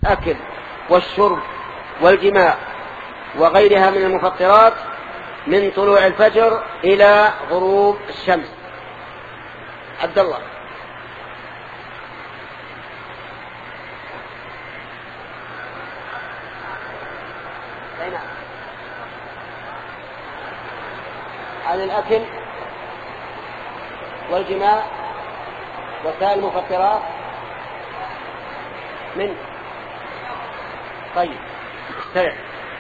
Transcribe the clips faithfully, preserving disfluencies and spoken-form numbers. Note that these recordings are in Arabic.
الأكل والشرب والجماع وغيرها من المفطرات من طلوع الفجر إلى غروب الشمس. عبد الله. عن الأكل والجماع وسائل المفطرات من طيب استرع.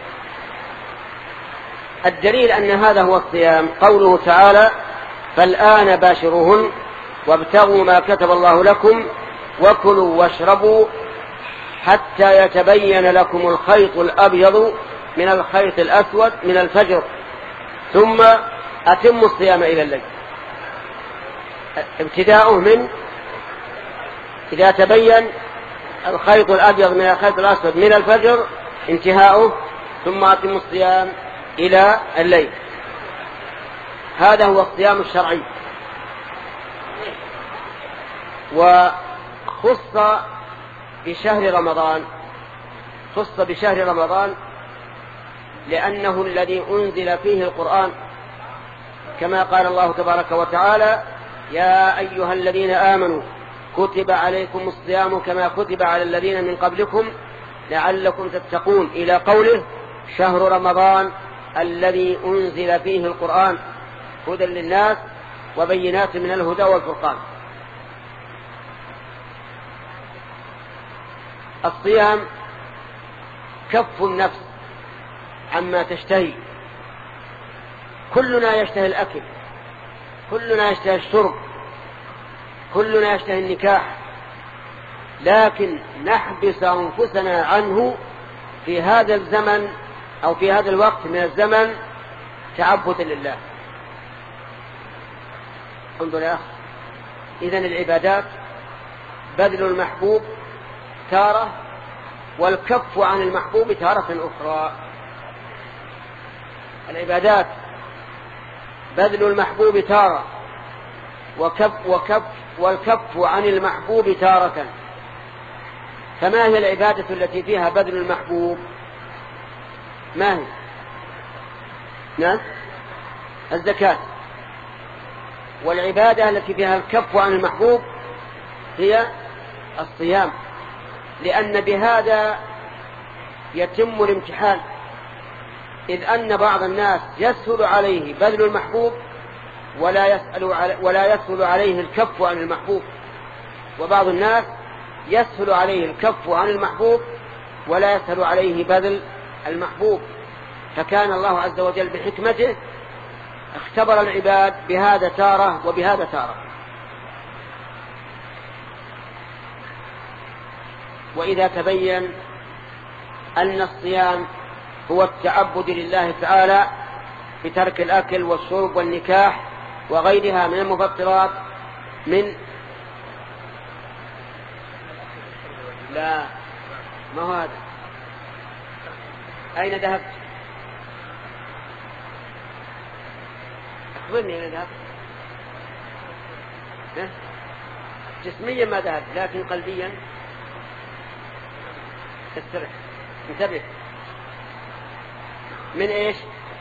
الدليل أن هذا هو الصيام قوله تعالى فالآن باشروهن وابتغوا ما كتب الله لكم وكلوا واشربوا حتى يتبين لكم الخيط الأبيض من الخيط الأسود من الفجر ثم أتموا الصيام إلى الليل. ابتداؤه من إذا تبين الخيط الأبيض من الخيط الأسود من الفجر انتهاؤه ثم أتموا الصيام إلى الليل. هذا هو الصيام الشرعي. وخص بشهر رمضان خص بشهر رمضان لأنه الذي أنزل فيه القرآن كما قال الله تبارك وتعالى يا أيها الذين آمنوا كتب عليكم الصيام كما كتب على الذين من قبلكم لعلكم تتقون إلى قوله شهر رمضان الذي أنزل فيه القرآن هدى للناس وبينات من الهدى والفرقان. الصيام كف النفس عما تشتهي. كلنا يشتهي الأكل، كلنا يشتهي الشرب، كلنا يشتهي النكاح، لكن نحبس أنفسنا عنه في هذا الزمن أو في هذا الوقت من الزمن تعبدا لله. انظر يا أخي، إذن العبادات بذل المحبوب تارة والكف عن المحبوب تارة أخرى. العبادات بذل المحبوب تارة وكف وكف والكف عن المحبوب تارة. فما هي العبادة التي فيها بذل المحبوب؟ ما هي؟ نعم الزكاة. والعبادة التي فيها الكف عن المحبوب هي الصيام، لأن بهذا يتم الامتحان، إذ أن بعض الناس يسهل عليه بذل المحبوب ولا يسأل علي ولا يسهل عليه الكف عن المحبوب، وبعض الناس يسهل عليه الكف عن المحبوب ولا يسهل عليه بذل المحبوب. فكان الله عز وجل بحكمته اختبر العباد بهذا تارة وبهذا تارة. وإذا تبين أن الصيام هو التعبد لله تعالى بترك الأكل والشرب والنكاح وغيرها من المفطرات من لا ما هو هذا. أين ذهبت؟ أخبرني أين ذهبت؟ جسميا ما ذهبت لكن قلبيا استرح انتبه. من إيش؟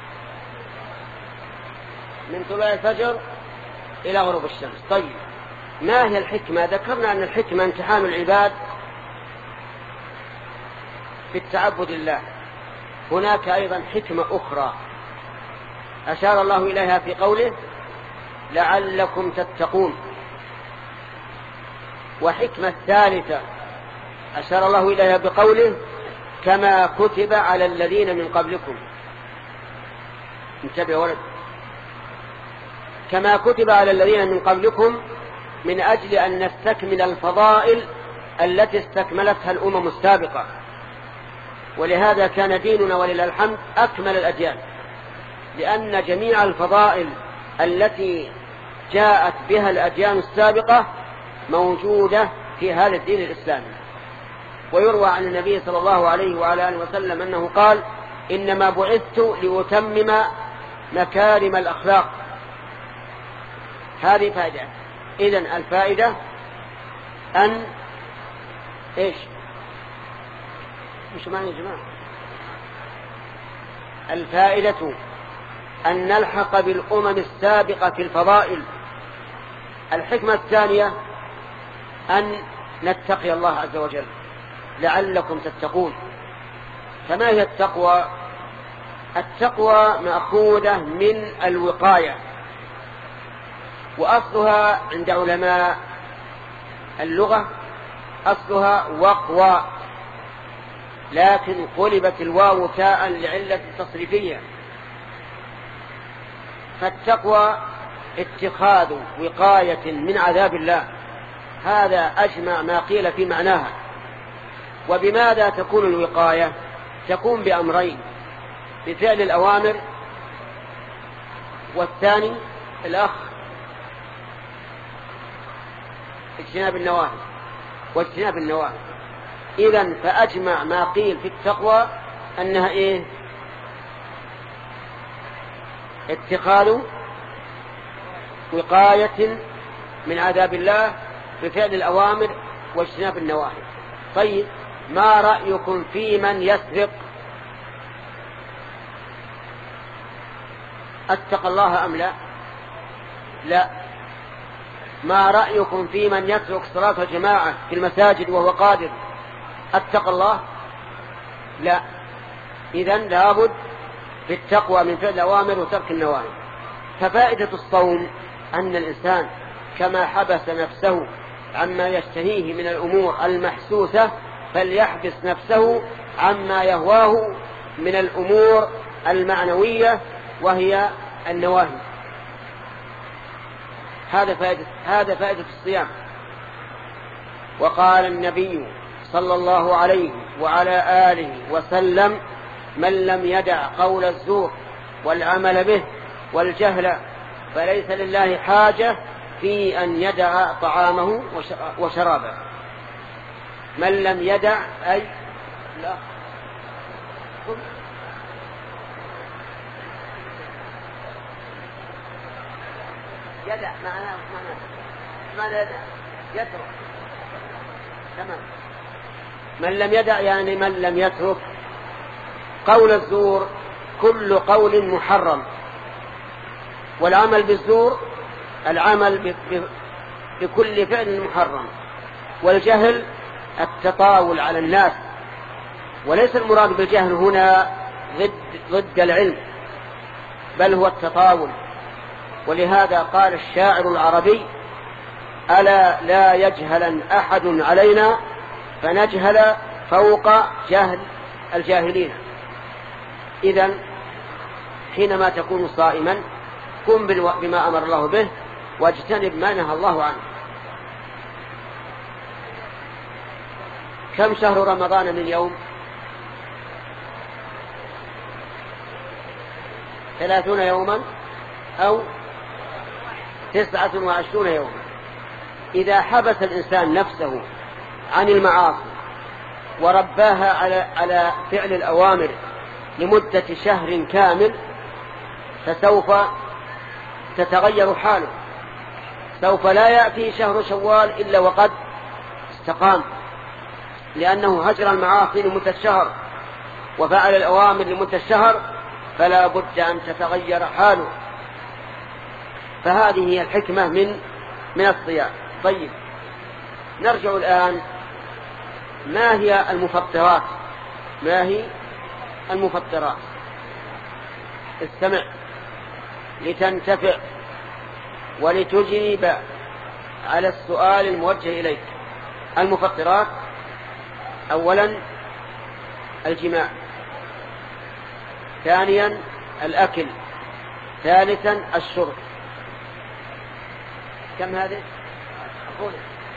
من طلوع الفجر إلى غروب الشمس. طيب ما هي الحكمة؟ ذكرنا أن الحكمة امتحان العباد في التعبد لله. هناك أيضا حكمة أخرى أشار الله إليها في قوله لعلكم تتقون. وحكمة ثالثة أشار الله إليها بقوله كما كتب على الذين من قبلكم. انتبه ولد، كما كتب على الذين من قبلكم من أجل أن نستكمل الفضائل التي استكملتها الأمم السابقة. ولهذا كان ديننا ولله الحمد أكمل الأديان، لأن جميع الفضائل التي جاءت بها الأديان السابقة موجودة في هذا الدين الإسلامي. ويروى عن النبي صلى الله عليه وعلى آله وسلم أنه قال إنما بعثت لأتمم مكارم الأخلاق. هذه فائدة. إذن الفائدة أن إيش مش معنى يا جماعة. الفائدة أن نلحق بالأمم السابقة في الفضائل. الحكمة الثانية أن نتقي الله عز وجل لعلكم تتقون. فما هي التقوى؟ التقوى مأخوذة من الوقاية، وأصلها عند علماء اللغة أصلها وقوى، لكن قلبت الواو تاء لعلة تصريفية. فالتقوى اتخاذ وقاية من عذاب الله، هذا أجمع ما قيل في معناها. وبماذا تكون الوقاية؟ تكون بأمرين: بفعل الأوامر، والثاني الأخ اجتناب النواهي واجتناب النواهي. إذن فأجمع ما قيل في التقوى أنها إيه؟ اتخاذ وقاية من عذاب الله بفعل الأوامر واجتناب النواهي. طيب، ما رأيكم في من يسرق؟ اتقى الله أم لا؟ لا. ما رأيكم في من يترك صلاة الجماعة في المساجد وهو قادر؟ اتقى الله؟ لا. إذن لابد في التقوى من فعل الأوامر وترك النواهي. ففائدة الصوم أن الإنسان كما حبس نفسه عما يشتهيه من الأمور المحسوسة فليحبس نفسه عما يهواه من الأمور المعنوية وهي النواهي. هذا فائدة, هذا فائدة الصيام. وقال النبي صلى الله عليه وعلى آله وسلم: من لم يدع قول الزور والعمل به والجهل فليس لله حاجة في أن يدع طعامه وشرابه. من لم يدع أي لا يدع معناه معناه يدع يترك. تمام. من لم يدع يعني من لم يترك قول الزور، كل قول محرم، والعمل بالزور العمل بكل فعل محرم، والجهل التطاول على الناس. وليس المراد بالجهل هنا ضد, ضد العلم، بل هو التطاول. ولهذا قال الشاعر العربي: ألا لا يجهل أحد علينا فنجهل فوق جهل الجاهلين. إذن حينما تكون صائما قم بما أمر الله به واجتنب ما نهى الله عنه. كم شهر رمضان من يوم؟ ثلاثون يوما أو تسعة وعشرون يوما. إذا حبس الإنسان نفسه عن المعاصي ورباها على على فعل الأوامر لمدة شهر كامل فسوف تتغير حاله. سوف لا يأتي شهر شوال إلا وقد استقام، لأنه هجر المعاصي لمدة شهر وفعل الأوامر لمدة شهر، فلا بد أن تتغير حاله. فهذه هي الحكمة من من الصيام. طيب، نرجع الآن. ما هي المفطرات؟ ما هي المفطرات؟ استمع لتنتفع ولتجيب على السؤال الموجه إليك. المفطرات: أولا الجماع، ثانيا الأكل، ثالثا الشرب. كم هذه؟ أقول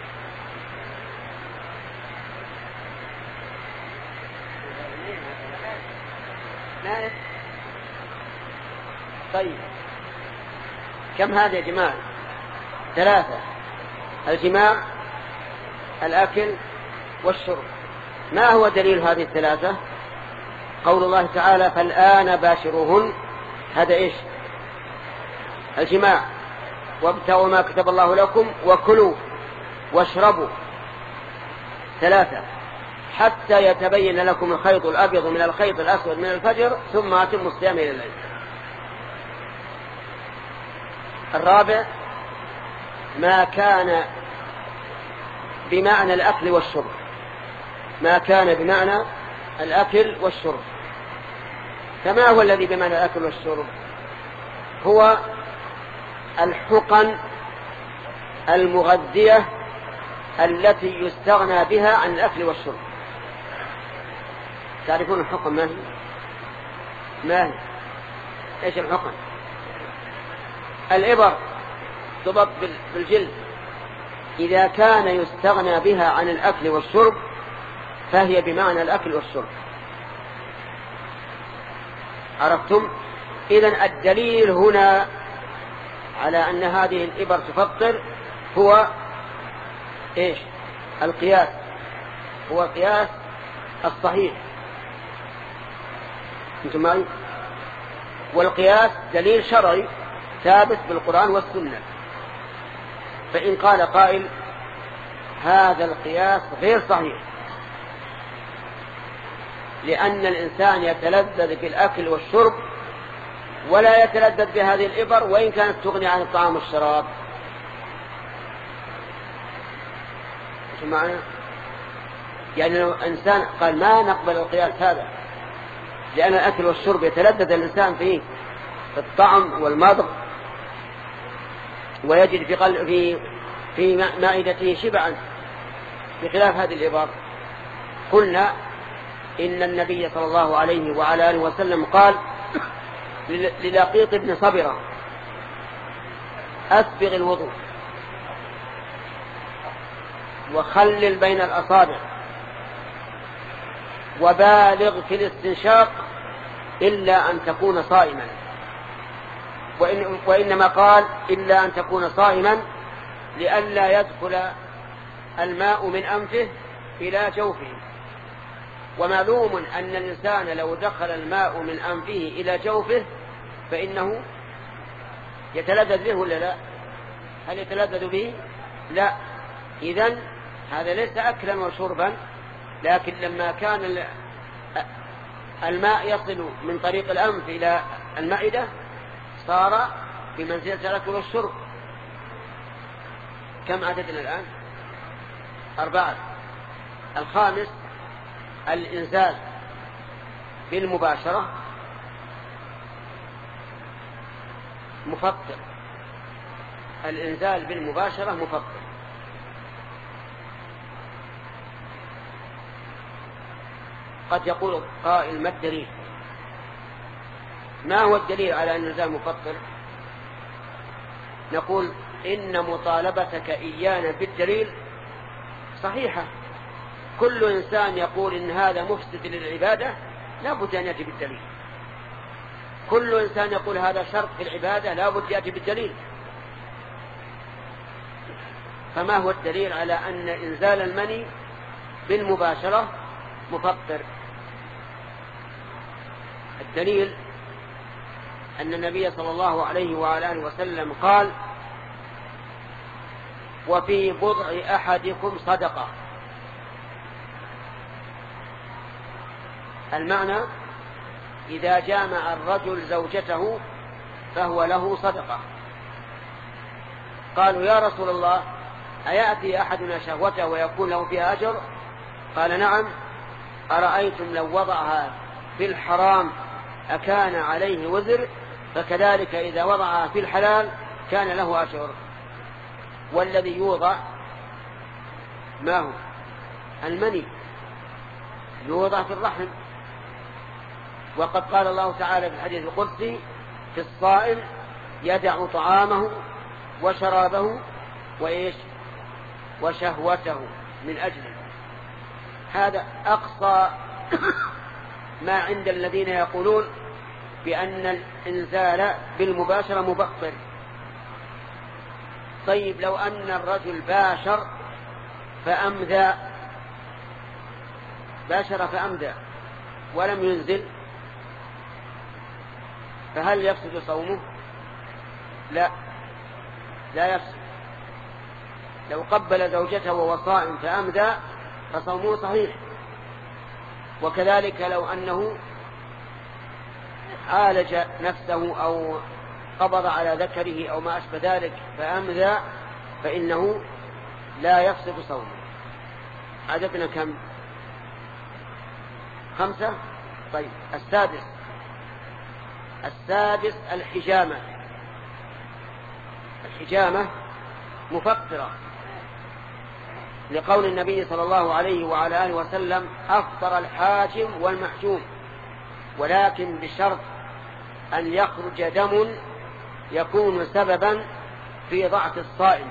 طيب، كم هذه يا جماعة؟ ثلاثة: الجماع، الأكل، والشرب. ما هو دليل هذه الثلاثة؟ قول الله تعالى: فالآن باشروهن. هذا إيش؟ الجماع. وابتغوا ما كتب الله لكم وكلوا واشربوا. ثلاثة. حتى يتبين لكم الخيط الأبيض من الخيط الأسود من الفجر ثم أتموا الصيام إلى الليل. الرابع ما كان بمعنى الأكل والشرب، ما كان بمعنى الأكل والشرب. فما هو الذي بمعنى الأكل والشرب؟ هو الحقن المغذية التي يستغنى بها عن الأكل والشرب. تعرفون الحقن ما هي؟ ما هي؟ إيش الحقن؟ الإبر تضب بالجلد، إذا كان يستغنى بها عن الأكل والشرب فهي بمعنى الأكل والشرب. عرفتم؟ إذن الدليل هنا على أن هذه الإبر تفطر هو إيش؟ القياس، هو القياس الصحيح. أنتم معي؟ والقياس دليل شرعي ثابت بالقرآن والسنة. فإن قال قائل هذا القياس غير صحيح لأن الإنسان يتلذذ بالأكل والشرب ولا يتلذذ بهذه الإبر وإن كانت تغني عن الطعام والشراب، معنا؟ يعني لو إنسان قال ما نقبل القياس هذا لأن الأكل والشرب يتلذذ الإنسان فيه في الطعم والمضغ ويجد في قلب في في معدته شبعا بخلاف هذه الإبر، قلنا إن النبي صلى الله عليه وعلى آله وسلم قال للقيط بن صبرة أسبغ الوضوء وخلل بين الأصابع وبالغ في الاستنشاق إلا أن تكون صائما، وإن وإنما قال إلا أن تكون صائما لئلا يدخل الماء من أنفه إلى جوفه. ومعلوم أن الإنسان لو دخل الماء من أنفه إلى جوفه فإنه يتلذذ به ولا لا؟ هل يتلذذ به؟ لا. إذن هذا ليس أكلا وشربا، لكن لما كان الماء يصل من طريق الأنف إلى المعدة صار بمنزلة الأكل والشرب. كم عددنا الآن؟ أربعة. الخامس الإنزال بالمباشرة مفطر، الإنزال بالمباشرة مفطر. قد يقول قائل ما الدليل؟ ما هو الدليل على أن الإنزال مفطر؟ نقول إن مطالبتك إيانا بالدليل صحيحة. كل إنسان يقول إن هذا مفسد للعبادة لا بد أن يأتي بالدليل. كل إنسان يقول هذا شرط في العبادة لا بد يأتي بالدليل. فما هو الدليل على أن إنزال المني بالمباشرة مفطر؟ الدليل أن النبي صلى الله عليه وعلى آله وسلم قال وفي بضع أحدكم صدقة. المعنى إذا جامع الرجل زوجته فهو له صدقة. قالوا يا رسول الله أيأتي أحدنا شهوته ويكون له فيها أجر؟ قال نعم. أرأيتم لو وضعها في الحرام أكان عليه وزر؟ فكذلك إذا وضعها في الحلال كان له أجر. والذي يوضع ما هو؟ المني يوضع في الرحم. وقد قال الله تعالى في الحديث القدسي في الصائم يدع طعامه وشرابه وإيش وشهوته من أجله. هذا أقصى ما عند الذين يقولون بأن الإنزال بالمباشرة مبطل. طيب لو أن الرجل باشر فأمذى باشر فأمذى ولم ينزل فهل يفسد صومه؟ لا لا يفسد. لو قبل زوجته وهو صائم فأمذى فصومه صحيح وكذلك لو أنه عالج نفسه أو قبض على ذكره أو ما أشبه ذلك فأمذى فإنه لا يفسد صومه. عددنا كم؟ خمسة. طيب السادس السادس الحجامة. الحجامة مفطرة لقول النبي صلى الله عليه وعلى آله وسلم أفطر الحاجم والمحجوم ولكن بشرط أن يخرج دم يكون سببا في ضعف الصائم.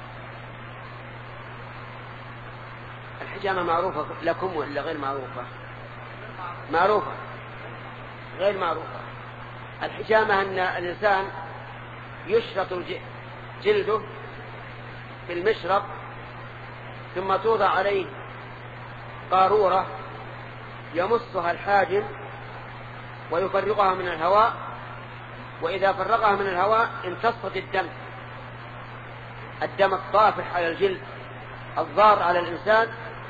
الحجامة معروفة لكم ولا غير معروفة؟ معروفة غير معروفة. الحجامة أن الإنسان يشرط جلده في المشرط ثم توضع عليه قارورة يمصها الحاجم ويفرغها من الهواء، وإذا فرغها من الهواء امتصت الدم الدم الطافح على الجلد الضار على الإنسان.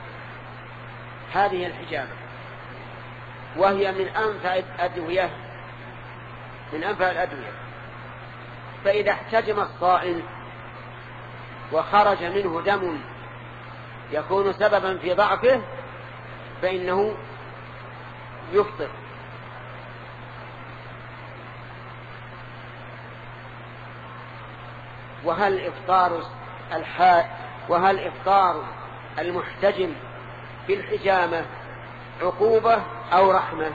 هذه الحجامة وهي من أنفع الأدوية من أنفع الأدوية. فإذا احتجم الصائم وخرج منه دم يكون سببا في ضعفه فإنه يفطر. وهل إفطار الحاء وهل إفطار المحتجم بالحجامة عقوبة أو رحمة؟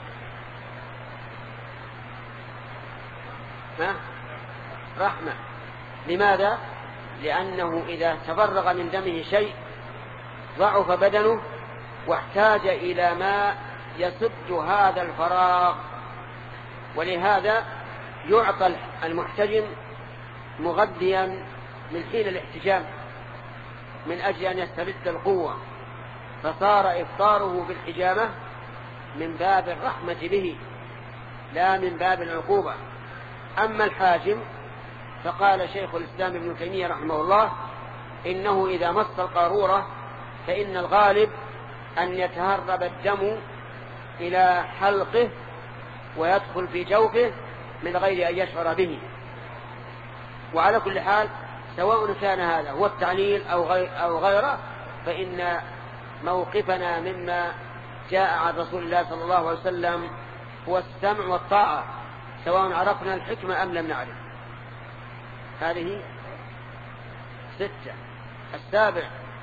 ها؟ رحمة. لماذا؟ لأنه إذا تفرغ من دمه شيء ضعف بدنه واحتاج إلى ما يسد هذا الفراغ، ولهذا يعطى المحتجم مغذيا من حين الاحتجام من أجل أن يسترد القوة، فصار إفطاره بالحجامة من باب الرحمة به لا من باب العقوبة. أما الحاجم فقال شيخ الإسلام ابن تيمية رحمه الله إنه إذا مص القارورة فإن الغالب أن يتهرب الدم إلى حلقه ويدخل في جوفه من غير أن يشعر به. وعلى كل حال سواء كان هذا هو التعليل أو غيره فإن موقفنا مما جاء عن رسول الله صلى الله عليه وسلم هو السمع والطاعة سواء عرفنا الحكمة أم لم نعرف. هذه ستة. السابع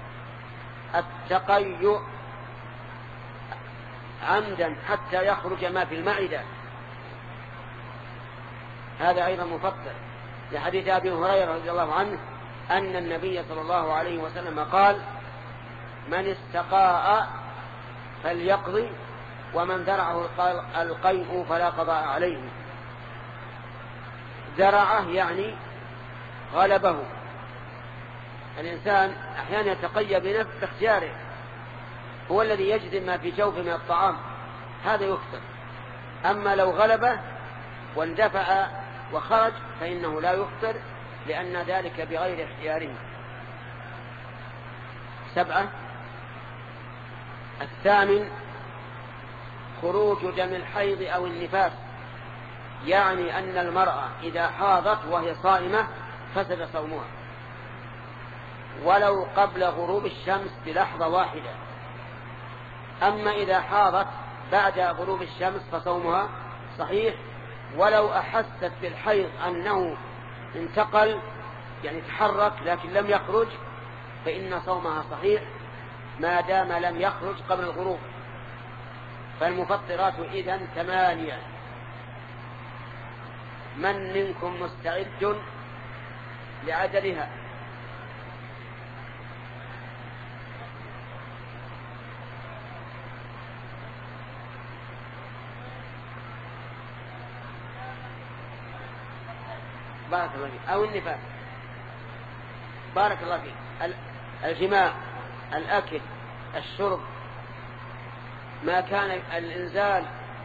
التقيؤ عمدا حتى يخرج ما في المعدة، هذا أيضا مفطر لحديث أبي هريرة رضي الله عنه أن النبي صلى الله عليه وسلم قال من استقاء فليقضي ومن ذرعه القيء فلا قضاء عليه. ذرعه يعني غلبه. الإنسان أحيانا يتقيأ بنفس اختياره، هو الذي يجد ما في جوفه من الطعام، هذا يفطر. أما لو غلبه واندفع وخرج فإنه لا يفطر لأن ذلك بغير اختياره. سبعة الثامن خروج دم الحيض أو النفاس، يعني أن المرأة إذا حاضت وهي صائمة فسد صومها ولو قبل غروب الشمس بلحظة واحدة. أما إذا حاضت بعد غروب الشمس فصومها صحيح ولو أحست بالحيض أنه انتقل يعني تحرك لكن لم يخرج فإن صومها صحيح ما دام لم يخرج قبل الغروب. فالمفطرات إذن ثمانية. من منكم مستعد لعددها؟ بارك الله فيك. أو النفاس. بارك الله فيك. الجماع، الأكل، الشرب، ما كان الإنزال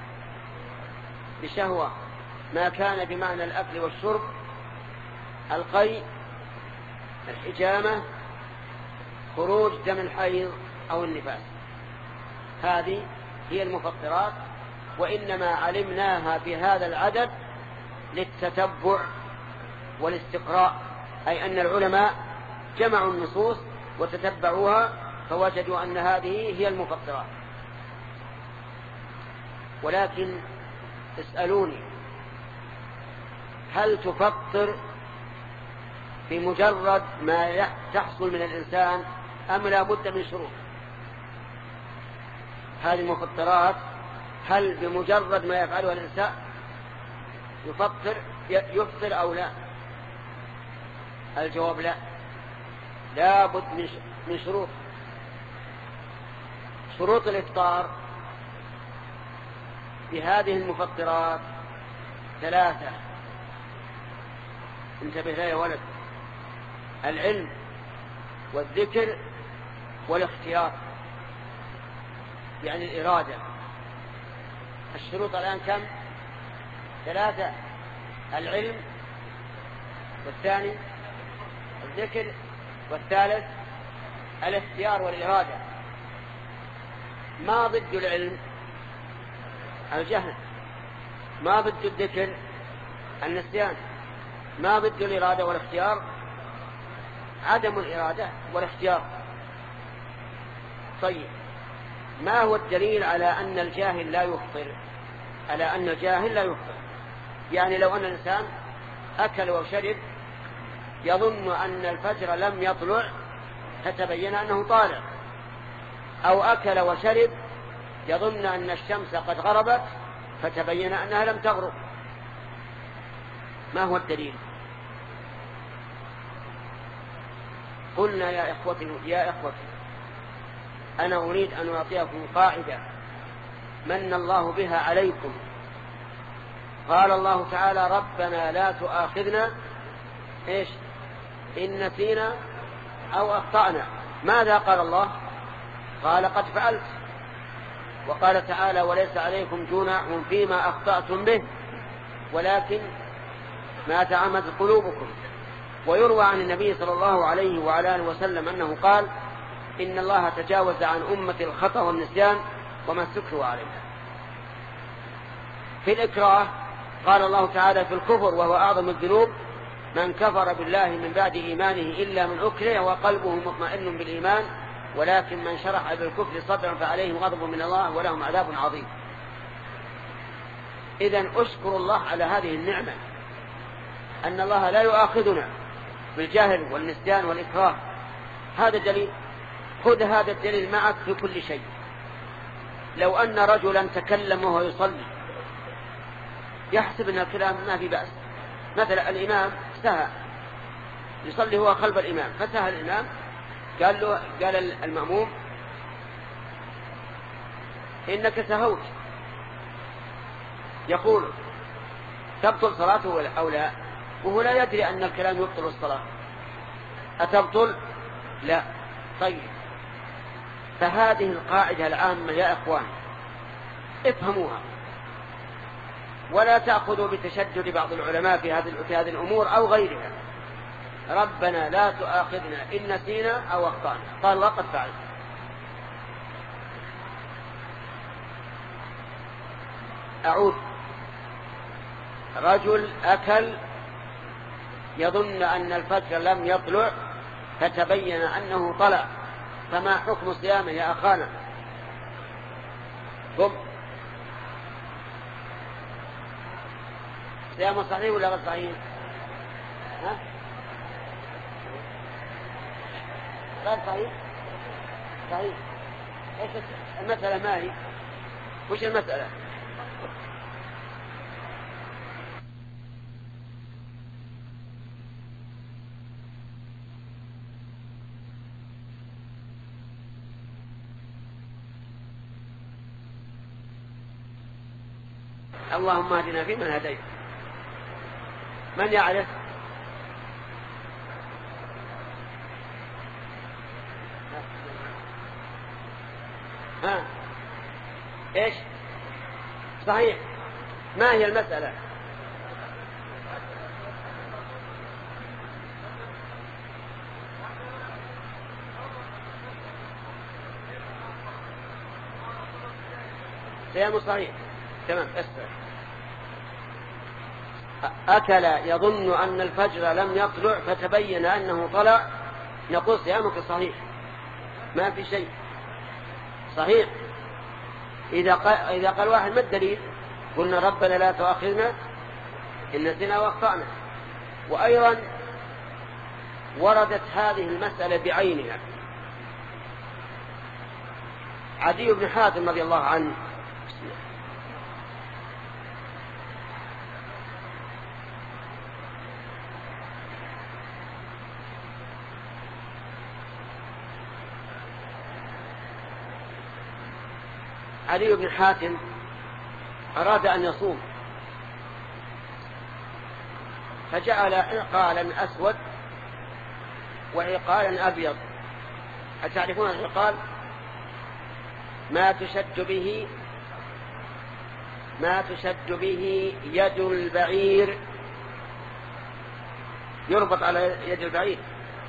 بشهوة، ما كان بمعنى الأكل والشرب، القيء، الحجامة، خروج دم الحيض أو النفاس، هذه هي المفطرات، وإنما علمناها بهذا العدد للتتبع والاستقراء، أي أن العلماء جمعوا النصوص وتتبعوها فوجدوا أن هذه هي المفطرات. ولكن اسألوني، هل تفطر بمجرد ما تحصل من الإنسان أم لا بد من شروط؟ هذه المفطرات هل بمجرد ما يفعلها الإنسان يفطر يفطر أو لا؟ الجواب لا، لا بد من شروط. شروط الإفطار بهذه المفطرات ثلاثة، انتبه لها يا ولد: العلم والذكر والاختيار، يعني الإرادة. الشروط الآن كم؟ ثلاثة: العلم، والثاني الذكر، والثالث الاختيار والإرادة. ما ضد العلم؟ الجهل. ما ضد الذكر؟ النسيان. ما ضد الإرادة والاختيار؟ عدم الإرادة والاختيار. طيب، ما هو الدليل على أن الجاهل لا يفطر؟ على أن الجاهل لا يفطر، يعني لو أن الإنسان أكل وشرب يظن أن الفجر لم يطلع فتبين أنه طالع، أو أكل وشرب يظن أن الشمس قد غربت فتبين أنها لم تغرب، ما هو الدليل؟ قلنا يا إخوتي يا إخوتي أنا أريد أن أعطيكم قاعدة من الله بها عليكم. قال الله تعالى: ربنا لا تؤاخذنا إيش إن نسينا أو أخطأنا. ماذا قال الله؟ قال: قد فعلت. وقال تعالى: وليس عليكم جناح فيما أخطأتم به ولكن ما تعمدت قلوبكم. ويروى عن النبي صلى الله عليه وعلى آله وسلم أنه قال: إن الله تجاوز عن أمة الخطأ والنسيان وما استكرهوا عليه. في الإكراه قال الله تعالى في الكفر وهو أعظم الذنوب: من كفر بالله من بعد إيمانه إلا من أكره وقلبه مطمئن بالإيمان ولكن من شرح بالكفر صدرا فعليهم غضب من الله ولهم عذاب عظيم. إذن أشكر الله على هذه النعمة أن الله لا يؤاخذنا بالجهل والنسيان والإكراه. هذا دليل، خذ هذا الدليل معك في كل شيء. لو أن رجلا تكلم وهو يصلي يحسب أن الكلام ما في بأس، مثلا الإمام سهى يصلي هو خلف الإمام فسهى الإمام، قال له قال المأموم: إنك سهوت. يقول: تبطل صلاته أو لا؟ وهو لا يدري أن الكلام يبطل الصلاة. أتبطل؟ لا. طيب، فهذه القاعدة العامة يا إخوان افهموها، ولا تأخذوا بتشدد بعض العلماء في هذه هذه الأمور أو غيرها. ربنا لا تؤاخذنا إن نسينا أو أخطأنا. قال الله: قد فعلت. أعود: رجل أكل يظن أن الفجر لم يطلع فتبين أنه طلع، فما حكم صيامه يا أخانا؟ قم. صيامه صحيح ولا غير صحيح؟ ها؟ غير صحيح؟ صحيح. ايش المسألة؟ ما هي؟ وش المسألة؟ اللهم اهدنا فيمن هديت. من يعرف؟ ها؟ ايش؟ صحيح. ما هي المسألة؟ صيام صحيح. تمام. اسمع. أكل يظن أن الفجر لم يطلع فتبين أنه طلع، نقول صيامك صحيح، ما في شيء، صحيح. إذا قال, إذا قال واحد ما الدليل؟ قلنا ربنا لا تؤاخذنا إن نسينا واخطأنا. وأيضا وردت هذه المسألة بعينها. عدي بن حاتم رضي الله عنه علي بن حاتم أراد أن يصوم فجعل عقالا أسود وعقالا أبيض. أتعرفون العقال؟ ما تشد به ما تشد به يد البعير، يربط على يد البعير.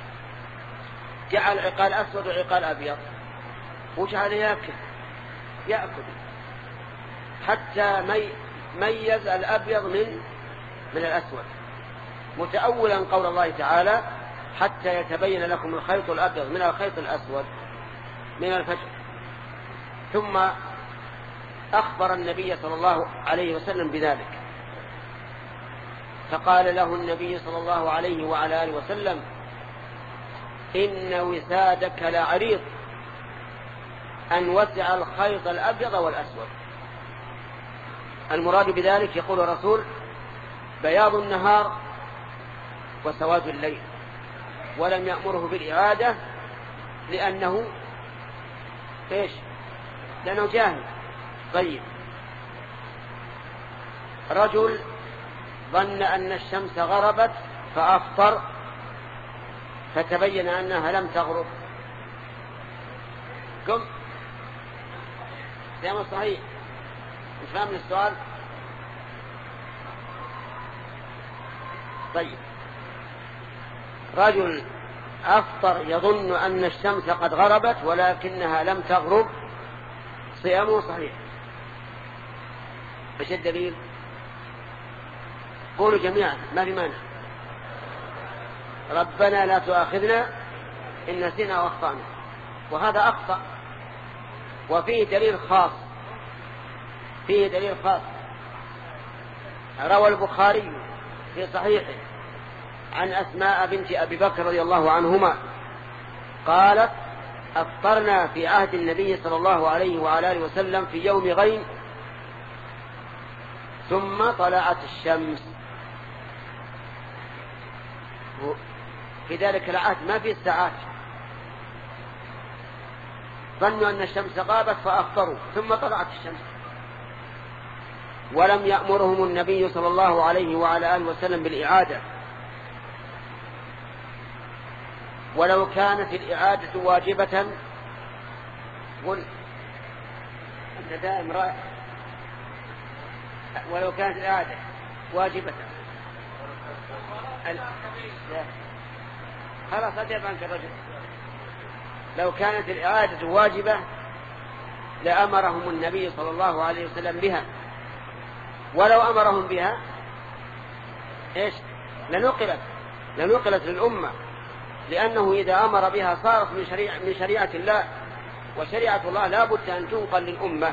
جعل عقال أسود وعقال أبيض وجعل يأكل يأكل حتى مي ميز الأبيض من من الأسود، متأولا قول الله تعالى حتى يتبين لكم الخيط الأبيض من الخيط الأسود من الفجر. ثم أخبر النبي صلى الله عليه وسلم بذلك، فقال له النبي صلى الله عليه وعلى آله وسلم إن وسادك لعريض أن وسع الخيط الأبيض والأسود. المراد بذلك يقول الرسول بياض النهار وسواد الليل، ولم يأمره بالإعادة لأنه إيش؟ لأنه جاهل. طيب، رجل ظن أن الشمس غربت فأفطر فتبين أنها لم تغرب، قم صيام صحيح. مش فاهم السؤال؟ طيب، رجل أفطر يظن أن الشمس قد غربت ولكنها لم تغرب، صيامه صحيح. ايش الدليل؟ قولوا جميعا، ما في مانع. ربنا لا تؤاخذنا إن نسينا واخطأنا، وهذا أخطأ. وفيه دليل خاص، فيه دليل خاص. روى البخاري في صحيحه عن أسماء بنت أبي بكر رضي الله عنهما قالت أفطرنا في عهد النبي صلى الله عليه وعلى آله وسلم في يوم غيم ثم طلعت الشمس. في ذلك العهد ما في الساعات، ظنوا أن الشمس غابت فأفطروا ثم طلعت الشمس، ولم يأمرهم النبي صلى الله عليه وعلى آله وسلم بالإعادة. ولو كانت الإعادة واجبة، قل أنت دائم رائع، ولو كانت الإعادة واجبة خلاص أجاب عنك الرجل. لو كانت الإعادة واجبة لأمرهم النبي صلى الله عليه وسلم بها، ولو أمرهم بها إيش؟ لنقلت لنقلت للأمة، لأنه إذا أمر بها صارت من شريعة, من شريعة الله، وشريعة الله لا بد أن تنقل للأمة.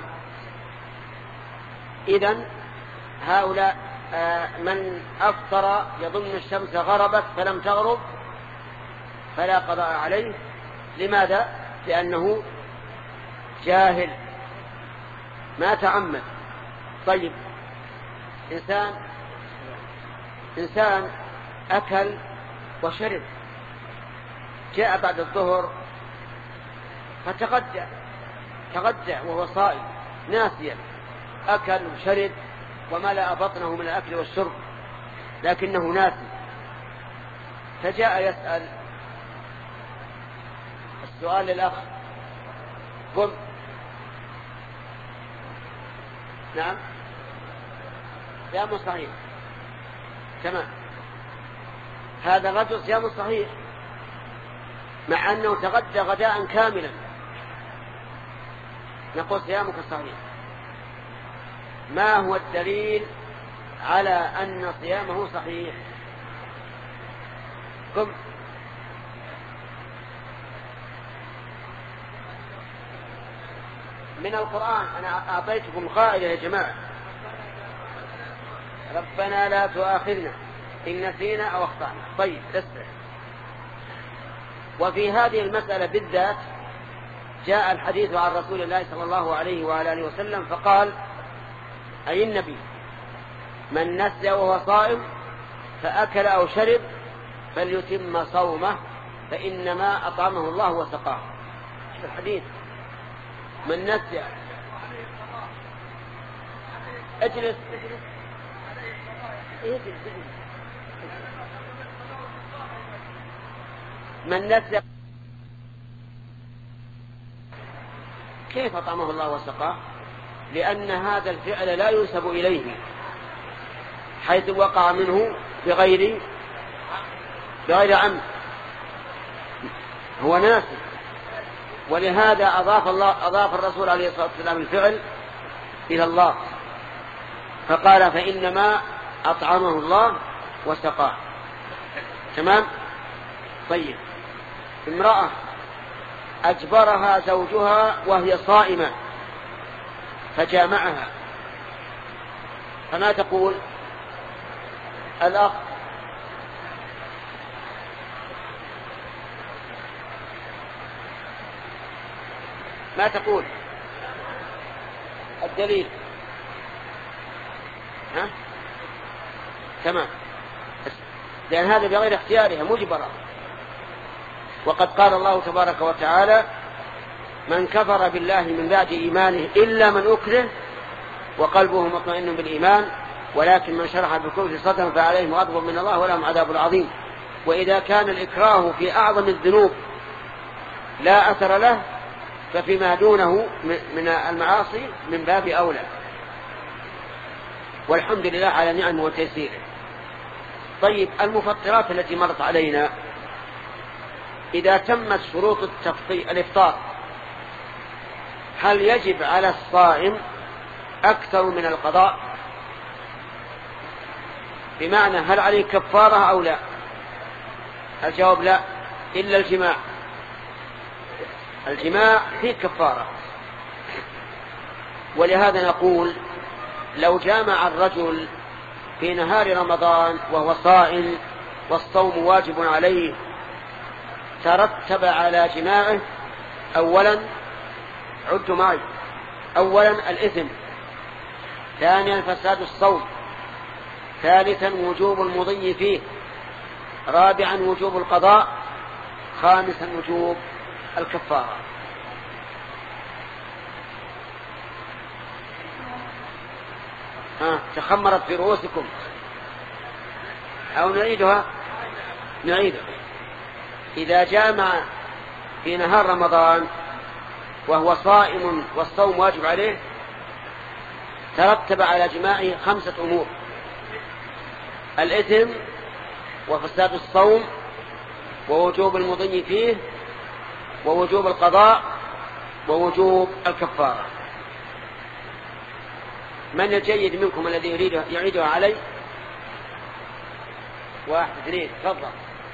إذن هؤلاء من أفطر يظن الشمس غربت فلم تغرب فلا قضاء عليه. لماذا؟ لأنه جاهل ما تعمد. طيب، إنسان إنسان أكل وشرب، جاء بعد الظهر فتغدى تغدى وهو صائم ناسيا، أكل وشرب وملأ بطنه من الأكل والشرب لكنه ناسي، فجاء يسأل السؤال للأخ قم. نعم، صيام صحيح. تمام، هذا الرجل صيام صحيح مع أنه تغدى غداء كاملا، نقول صيامك صحيح. ما هو الدليل على أن صيامه صحيح؟ قم. من القرآن. أنا أعطيتكم قاعدة يا جماعة: ربنا لا تؤاخذنا إن نسينا أو أخطأنا. طيب تسمع. وفي هذه المسألة بالذات جاء الحديث عن رسول الله صلى الله عليه وآله وسلم فقال: أي النبي من نسي وهو صائم فأكل أو شرب فليتم صومه فإنما أطعمه الله وسقاه. شوف الحديث: من نسي. اجلس اجلس. من نسي كيف أطعمه الله وسقاه؟ لأن هذا الفعل لا ينسب إليه حيث وقع منه بغير بغير عمد، هو ناسي، ولهذا أضاف الله أضاف الرسول عليه الصلاة والسلام الفعل إلى الله فقال: فإنما أطعمه الله وسقاه. تمام. طيب، امرأة أجبرها زوجها وهي صائمة فجامعها، فما تقول الأخ؟ ما تقول؟ الدليل؟ ها؟ تمام. لأن هذا بغير اختيارها، مجبرة. وقد قال الله تبارك وتعالى: من كفر بالله من بعد إيمانه إلا من أكره وقلبه مطمئن بالإيمان ولكن من شرح بالكفر صدرا فعليهم غضب من الله ولهم عذاب عظيم. وإذا كان الإكراه في أعظم الذنوب لا أثر له ففيما دونه من المعاصي من باب أولى، والحمد لله على نعمه وتيسيره. طيب، المفطرات التي مرت علينا إذا تمت شروط الإفطار هل يجب على الصائم أكثر من القضاء؟ بمعنى هل عليه كفارة أو لا؟ الجواب لا، إلا الجماع. الجماع فيه كفارة. ولهذا نقول: لو جامع الرجل في نهار رمضان وهو صائم والصوم واجب عليه ترتب على جماعه أولا، عدوا معي، أولا الإثم، ثانيا فساد الصوم، ثالثا وجوب المضي فيه، رابعا وجوب القضاء، خامسا وجوب الكفارة. ها تخمرت في رؤوسكم أو نعيدها؟ نعيدها. إذا جامع في نهار رمضان وهو صائم والصوم واجب عليه ترتب على جماعه خمسة أمور: الإثم وفساد الصوم ووجوب المضي فيه ووجوب القضاء ووجوب الكفارة. من الجيد منكم الذي يريد يعيدها علي؟ واحد اثنين، تفضل.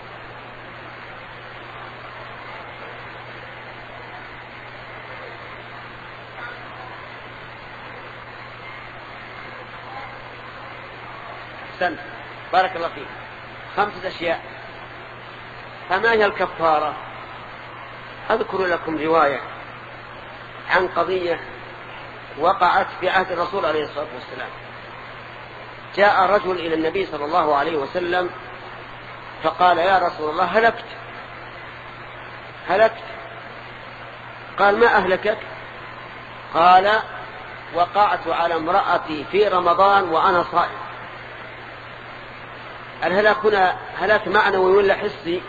أحسنت، بارك الله فيك. خمسة أشياء. فما هي الكفارة؟ أذكر لكم رواية عن قضية وقعت في عهد الرسول عليه الصلاة والسلام. جاء رجل إلى النبي صلى الله عليه وسلم فقال: يا رسول الله، هلكت هلكت قال: ما أهلكك؟ قال: وقعت على امرأتي في رمضان وأنا صائم. الهلاك هنا هلاك معنوي ولا حسي؟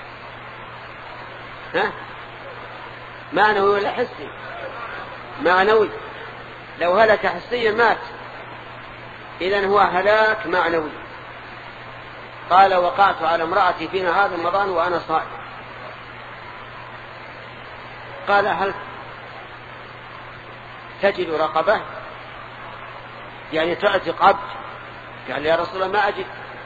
ها؟ معنوي ولا حسي؟ معنوي. لو هلك حسيا مات، إذن هو هلاك معنوي. قال: وقعت على امرأتي في نهار رمضان وأنا صائم. قال: هل تجد رقبة؟ يعني تعتق عبد. قال يا رسول الله ما أجد.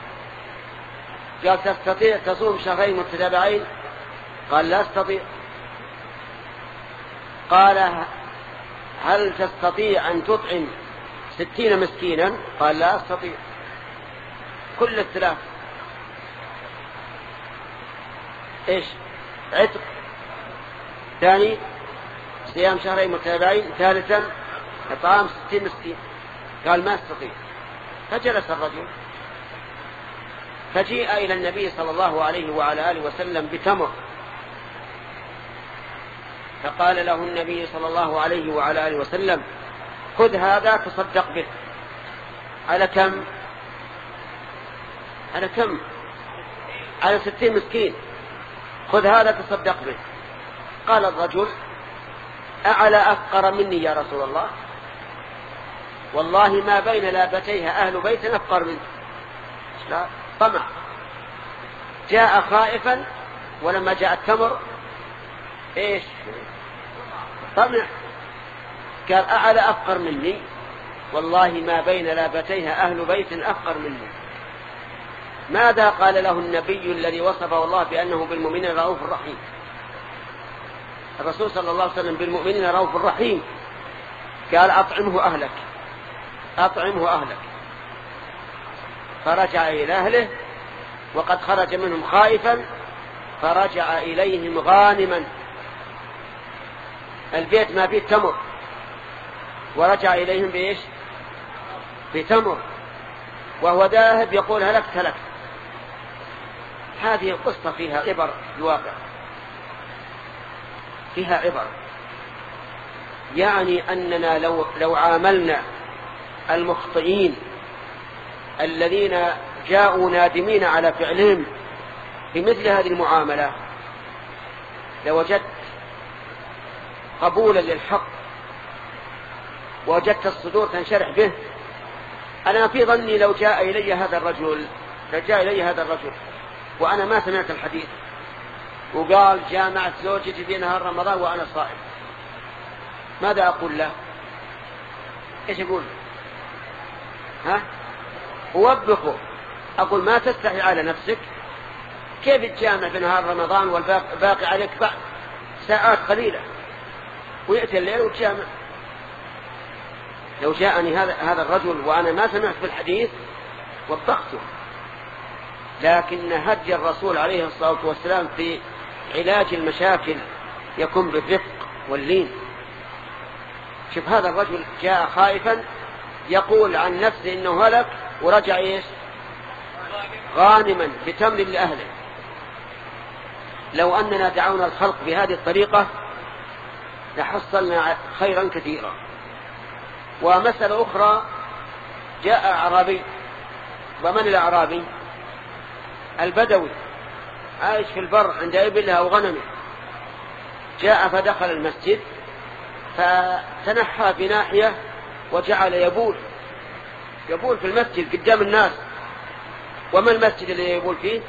قال تستطيع تصوم شهرين متتابعين؟ قال لا أستطيع. قال هل تستطيع أن تطعم ستين مسكينا؟ قال لا أستطيع. كل الثلاث إيش؟ عتق. ثاني صيام شهرين متتابعين. ثالثا إطعام ستين مسكين. قال ما أستطيع. فجلس الرجل، فجيء إلى النبي صلى الله عليه وعلى آله وسلم بتمر، فقال له النبي صلى الله عليه وعلى آله وسلم خذ هذا تصدق به. على كم؟ على كم؟ على ستين مسكين. خذ هذا تصدق به. قال الرجل أعلى أفقر مني يا رسول الله؟ والله ما بين لابتيها أهل بيت أفقر منه. لا طمع. جاء خائفا، ولما جاء التمر إيش؟ طمع. قال أعلى أفقر مني؟ والله ما بين لابتيها أهل بيت أفقر مني. ماذا قال له النبي الذي وصفه الله بأنه بالمؤمنين رؤوف رحيم؟ الرسول صلى الله عليه وسلم بالمؤمنين رؤوف رحيم. قال أطعمه أهلك، أطعمه أهلك. فرجع إلى أهله وقد خرج منهم خائفا، فرجع إليهم غانما. البيت ما فيه تمر، ورجع إليهم بإيش؟ بتمر، وهو ذاهب يقول هلكت هلكت. هذه القصة فيها عبر الواقع، فيها عبر. يعني أننا لو, لو عاملنا المخطئين الذين جاءوا نادمين على فعلهم بمثل هذه المعاملة لوجدت قبولا للحق، ووجدت الصدور تنشرح به. أنا في ظني لو جاء إلي هذا الرجل لو جاء إلي هذا الرجل وأنا ما سمعت الحديث وقال جامعت زوجتي في نهار رمضان وأنا صائم، ماذا أقول له؟ إيش أقول؟ ها؟ أوبخه، أقول ما تستحي على نفسك؟ كيف تجامع في نهار رمضان والباقي عليك بعد ساعات قليلة ويأتي الليل وتجامع؟ لو جاءني هذا هذا الرجل وأنا ما سمعت بالحديث وبخته. لكن هدي الرسول عليه الصلاة والسلام في علاج المشاكل يكون بالرفق واللين. شوف هذا الرجل جاء خائفا يقول عن نفسه إنه هلك، ورجع إيش؟ غانما بتمر لأهله. لو أننا دعونا الخلق بهذه الطريقة لحصلنا خيرا كثيرا. ومسألة أخرى، جاء أعرابي. ومن الأعرابي؟ البدوي عايش في البر عند إبلها وغنمه. جاء فدخل المسجد فتنحى في ناحية وجعل يبول يبول في المسجد قدام الناس. وما المسجد اللي يبول فيه؟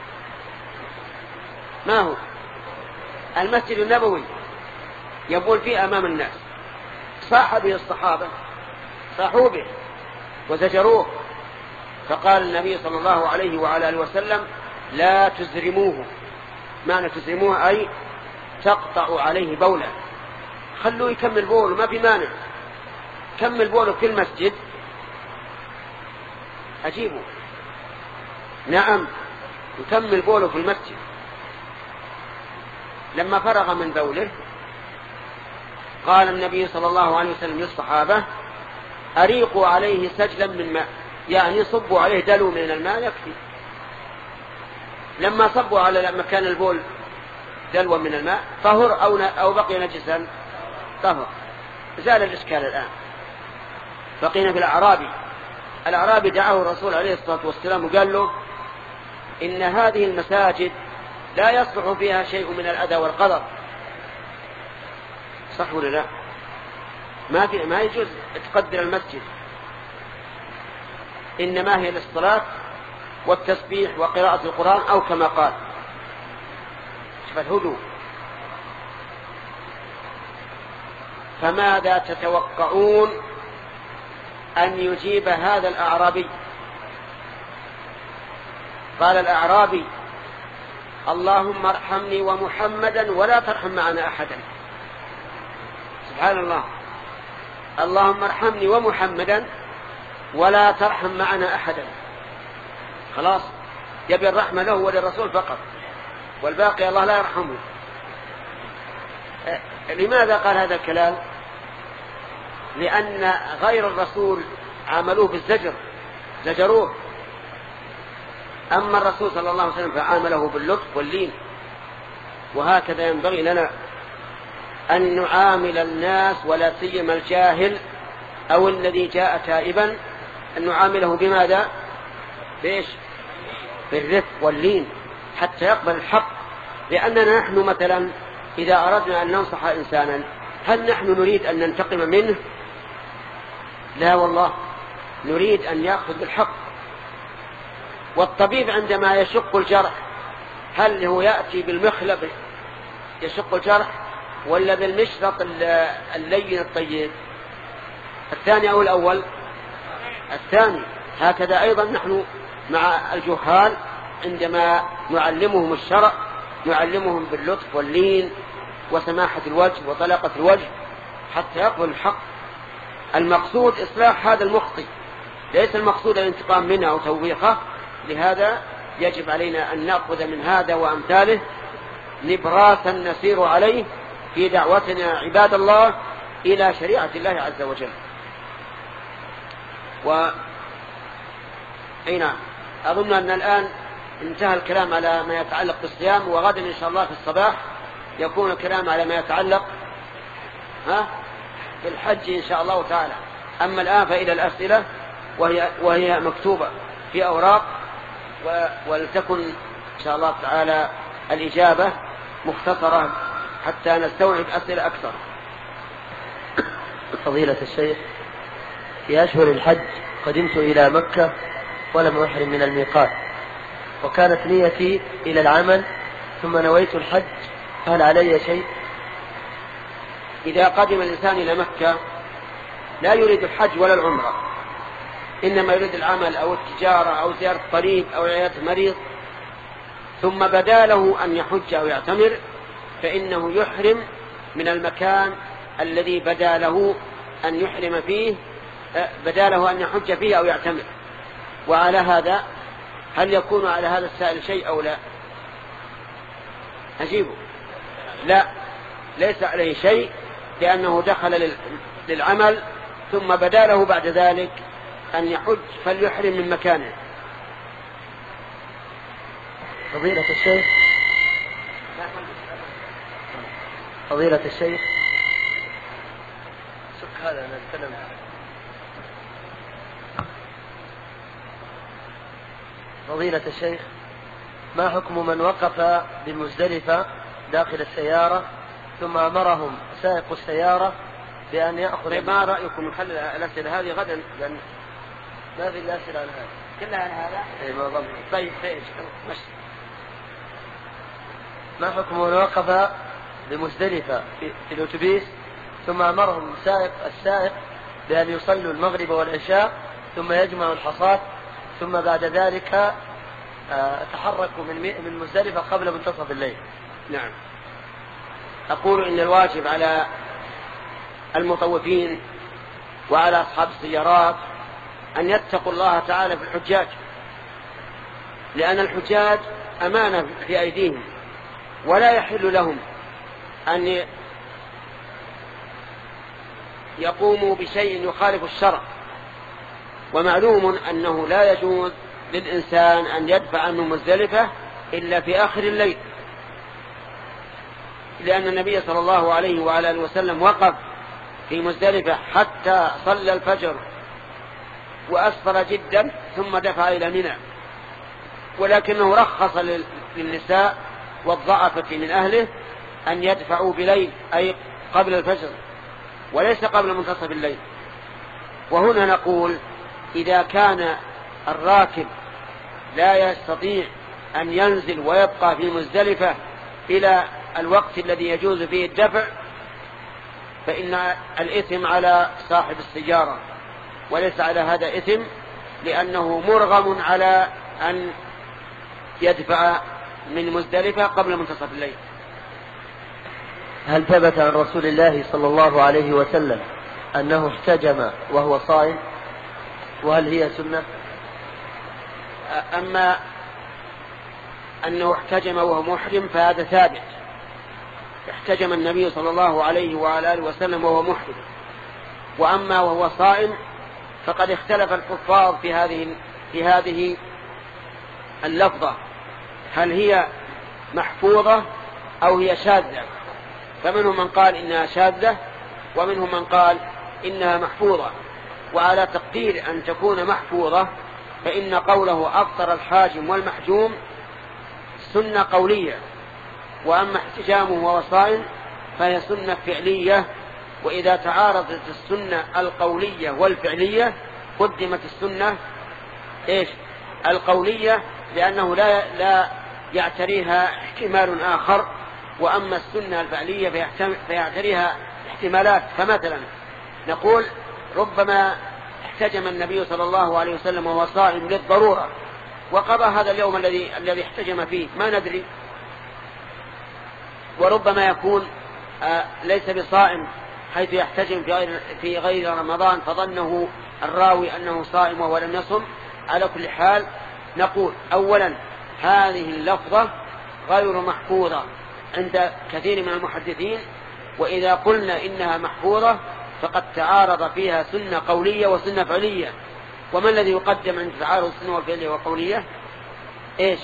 ما هو؟ المسجد النبوي، يبول فيه أمام الناس. صاح به الصحابة، صاحوا به وزجروه. فقال النبي صلى الله عليه وعلى آله وسلم لا تزرموه. معنى تزرموه أي تقطع عليه بوله، خلوه يكمل بوله، ما في مانع، كمل بوله في المسجد. أجيبه، نعم يكمل بوله في المسجد. لما فرغ من بوله قال النبي صلى الله عليه وسلم للصحابة أريقوا عليه سجلا من ماء، يعني صبوا عليه دلو من الماء يكفي. لما صبوا على مكان البول دلوا من الماء طهر أو, أو بقي نجسا طهر. زال الإشكال الآن. بقينا بالأعرابي. الأعرابي دعاه الرسول عليه الصلاة والسلام وقال له إن هذه المساجد لا يصلح فيها شيء من الأذى والقدر. صح ولا لا؟ ما في ما يجوز تقدر المسجد، إنما هي للصلاة والتسبيح وقراءة القرآن أو كما قال. شوف الهدوء. فماذا تتوقعون أن يجيب هذا الأعرابي. قال الأعرابي: اللهم ارحمني ومحمدا ولا ترحم معنا أحدا. سبحان الله، اللهم ارحمني ومحمدا ولا ترحم معنا أحدا. خلاص، يبي الرحمة له وللرسول فقط، والباقي الله لا يرحمه. لماذا قال هذا الكلام؟ لأن غير الرسول عاملوه بالزجر، زجروه، أما الرسول صلى الله عليه وسلم فعامله باللطف واللين. وهكذا ينبغي لنا أن نعامل الناس، ولا سيما الجاهل أو الذي جاء تائبا، أن نعامله بماذا؟ بإيش؟ بالرفق واللين حتى يقبل الحق. لأننا نحن مثلا إذا أردنا أن ننصح إنسانا، هل نحن نريد أن ننتقم منه؟ لا والله، نريد أن يأخذ بالحق. والطبيب عندما يشق الجرح، هل هو يأتي بالمخلب يشق الجرح ولا بالمشرط اللين الطيب؟ الثاني أو الأول؟ الثاني. هكذا أيضا نحن مع الجهال عندما نعلمهم الشرع نعلمهم باللطف واللين وسماحة الوجه وطلاقة الوجه حتى يقبل الحق. المقصود إصلاح هذا المخطئ، ليس المقصود الانتقام منه أو توبيخه. لهذا يجب علينا أن نأخذ من هذا وأمثاله نبراسا نسير عليه في دعوتنا عباد الله إلى شريعة الله عز وجل. و أي نعم، أظن أن الآن انتهى الكلام على ما يتعلق بالصيام، وغدا إن شاء الله في الصباح يكون الكلام على ما يتعلق ها بالحج إن شاء الله تعالى. أما الآن فإلى الأسئلة، وهي, وهي مكتوبة في أوراق، ولتكن إن شاء الله تعالى الإجابة مختصرة حتى نستوعب أسئلة أكثر. فضيلة الشيخ، في أشهر الحج قدمت إلى مكة ولم أحرم من الميقات، وكانت نيتي إلى العمل ثم نويت الحج، هل علي شيء؟ إذا قدم الإنسان إلى مكة لا يريد الحج ولا العمرة، إنما يريد العمل أو التجارة أو زيارة طريق أو عيادة مريض، ثم بدا له أن يحج أو يعتمر، فإنه يحرم من المكان الذي بدا له أن يحرم فيه، بدا له أن يحج فيه أو يعتمر. وعلى هذا هل يكون على هذا السائل شيء أو لا؟ أجيبه لا، ليس عليه شيء، لأنه دخل للعمل ثم بدا له بعد ذلك أن يحج، فليحرم من مكانه. فضيلة الشيخ فضيلة الشيخ سك هذا نتكلم. فضيلة الشيخ، ما حكم من وقف بمزدلفة داخل السيارة ثم أمرهم سائق السيارة بأن يأخذ؟ طيب ما رأيكم نخلي الأسئلة هذه غدا، لأن ما في الأسئلة على هذا كلها على هذا. أي ما ضمن. طيب خير ماشي. ما حكم من وقف بمزدلفة في, في الأتوبيس ثم أمرهم سائق السائق بأن يصلوا المغرب والعشاء ثم يجمعوا الحصاد، ثم بعد ذلك تحركوا من من مزدلفة قبل منتصف الليل؟ نعم، أقول إن الواجب على المطوفين وعلى أصحاب السيارات أن يتقوا الله تعالى في الحجاج، لأن الحجاج أمانة في أيديهم، ولا يحل لهم أن يقوموا بشيء يخالف الشرع. ومعلوم أنه لا يجوز للإنسان أن يدفع عنه مزدلفة إلا في آخر الليل، لأن النبي صلى الله عليه وعلى آله وسلم وقف في مزدلفة حتى صلى الفجر وأسفر جدا ثم دفع إلى منى، ولكنه رخص للنساء والضعفة من أهله أن يدفعوا بليل، أي قبل الفجر وليس قبل منتصف الليل. وهنا نقول إذا كان الراكب لا يستطيع أن ينزل ويبقى في مزدلفة إلى الوقت الذي يجوز فيه الدفع، فإن الإثم على صاحب السيارة، وليس على هذا إثم، لأنه مرغم على أن يدفع من مزدلفة قبل منتصف الليل. هل ثبت عن رسول الله صلى الله عليه وسلم أنه احتجم وهو صائم، وهل هي سنة؟ أما أنه احتجم وهو محرم فهذا ثابت، احتجم النبي صلى الله عليه وعلى آله وسلم وهو محرم. وأما وهو صائم فقد اختلف الحفاظ في هذه في هذه اللفظة، هل هي محفوظة أو هي شاذة؟ فمنهم من قال إنها شاذة، ومنهم من قال إنها محفوظة. وعلى تقدير أن تكون محفوظة فإن قوله أفطر الحاجم والمحجوم سنة قولية، وأما احتجامه وهو صائم فهي سنة فعلية. وإذا تعارضت السنة القولية والفعلية قدمت السنة إيش؟ القولية، لأنه لا لا يعتريها احتمال آخر. وأما السنة الفعلية فيعتريها احتمالات. فمثلا نقول ربما احتجم النبي صلى الله عليه وسلم وهو صائم للضرورة وقضى هذا اليوم الذي الذي احتجم فيه، ما ندري. وربما يكون آه ليس بصائم حيث يحتجم في غير, في غير رمضان فظنه الراوي أنه صائم وهو لم يصم. على كل حال نقول أولا هذه اللفظة غير محفوظة عند كثير من المحدثين، وإذا قلنا إنها محفوظة فقد تعارض فيها سنة قولية وسنة فعلية. وما الذي يقدم عند تعارض السنة والفعلية والقولية؟ إيش؟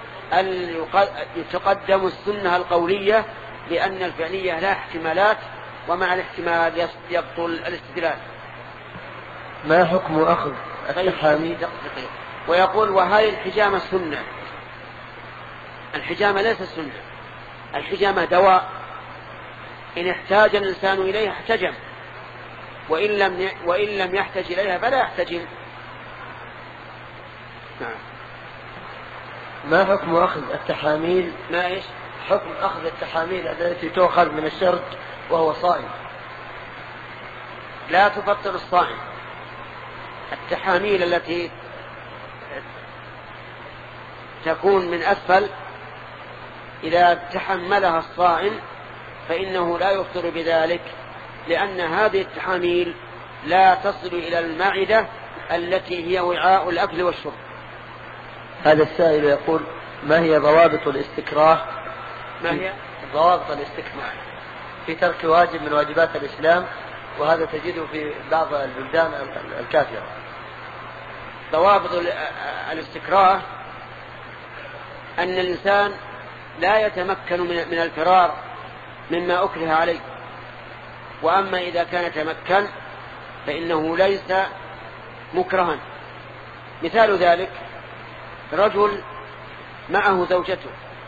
يتقدم السنة القولية لأن الفعلية لا احتمالات، ومع الاحتمال يبطل الاستدلال. ما حكم أخذ التحامي؟ ويقول وهل الحجامة سنة؟ الحجامة ليس سنة، الحجامة دواء، إن احتاج الإنسان إليها احتجم، وإن لم وإن لم يحتج إليها فلا يحتجم. نعم. ما حكم أخذ التحاميل؟ ما إيش؟ حكم أخذ التحاميل التي تؤخذ من الشرج وهو صائم. لا تفطر الصائم. التحاميل التي تكون من أسفل إذا تحملها الصائم فإنه لا يفطر بذلك، لأن هذه التحاميل لا تصل إلى المعدة التي هي وعاء الأكل والشرب. هذا السائل يقول ما هي ضوابط الاستكراه؟ ما هي ضوابط الاستكراه في ترك واجب من واجبات الإسلام، وهذا تجده في بعض البلدان الكافرة. ضوابط الاستكراه أن الإنسان لا يتمكن من الفرار مما أكره عليه، وأما إذا كان يتمكن فإنه ليس مكرها. مثال ذلك رجل معه زوجته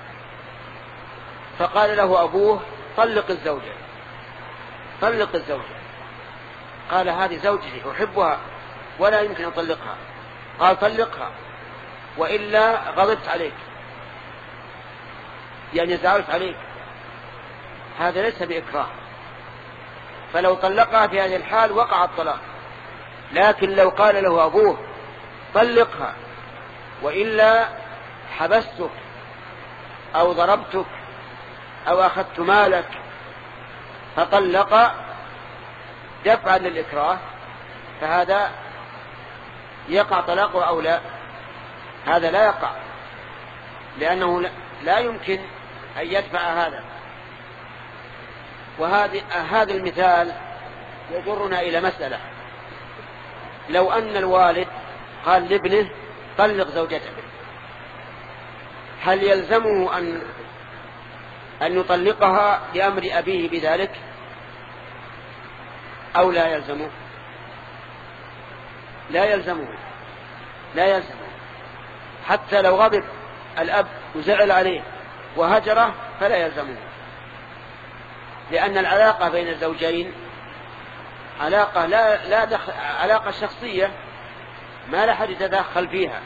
فقال له أبوه طلق الزوجة طلق الزوجة قال هذه زوجتي أحبها ولا يمكن أن أطلقها. قال طلقها وإلا غضبت عليك، يعني زعلت عليك. هذا ليس بإكراه، فلو طلقها في هذه الحال وقع الطلاق. لكن لو قال له أبوه طلقها وإلا حبستك أو ضربتك أو أخذت مالك فطلق دفعا للإكراه، فهذا يقع طلاقه أو لا؟ هذا لا يقع، لأنه لا يمكن أن يدفع هذا. وهذا هذا المثال يجرنا إلى مسألة. لو أن الوالد قال لابنه طلق زوجتك، هل يلزمه أن أن يطلقها لأمر أبيه بذلك أو لا يلزمه؟ لا يلزمه لا يلزمه حتى لو غضب الأب وزعل عليه وهجره فلا يلزمه، لأن العلاقة بين الزوجين علاقة لا لا دخل علاقة شخصية ما لا حد يتدخل فيها.